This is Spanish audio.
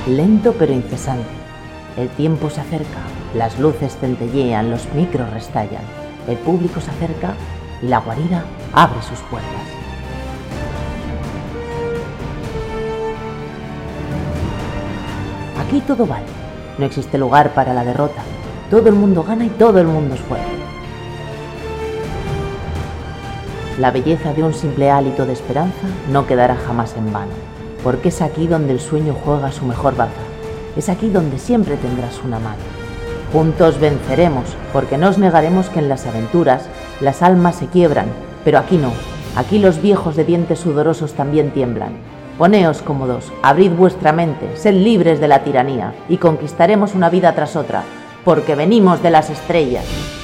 lento pero incesante. El tiempo se acerca, las luces centellean, los micros restallan, el público se acerca y la guarida abre sus puertas. Aquí todo vale, no existe lugar para la derrota, todo el mundo gana y todo el mundo es fuerte. La belleza de un simple hálito de esperanza no quedará jamás en vano, porque es aquí donde el sueño juega su mejor baza, es aquí donde siempre tendrás una mano. Juntos venceremos, porque no os negaremos que en las aventuras las almas se quiebran, pero aquí no, aquí los viejos de dientes sudorosos también tiemblan. Poneos cómodos, abrid vuestra mente, sed libres de la tiranía y conquistaremos una vida tras otra, porque venimos de las estrellas.